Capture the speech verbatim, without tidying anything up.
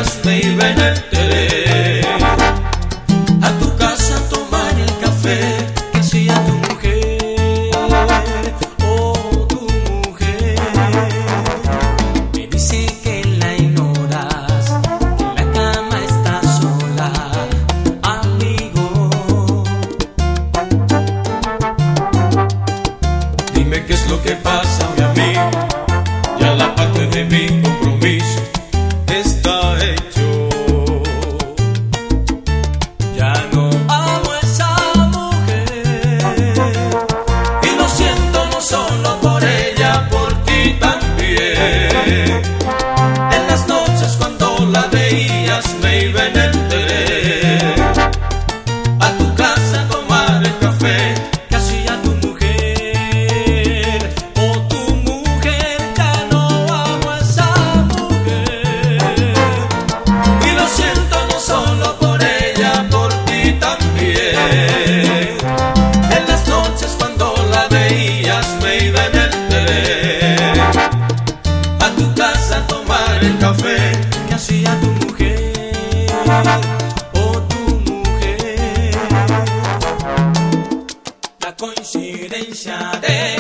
veías me iba en el tren a tu casa a tomar el café que hacía tu mujer, oh tu mujer. Me dice que la ignoras, que en la cama está sola, amigo. Dime qué es lo que pasa, mi amigo. Ya la parte de mi compromiso está hecho. Ya no amo a esa mujer y lo siento no solo por ella, por ti también. En las noches cuando la veías me iba en el tren a tu casa a tomar el café que hacía tu mujer, oh tu mujer. Ya no amo a esa mujer y lo siento no solo por ella, por ti también. En las noches cuando la veías me iba en el tren a tu casa a tomar el café que hacía tu mujer, oh tu mujer. La coincidencia de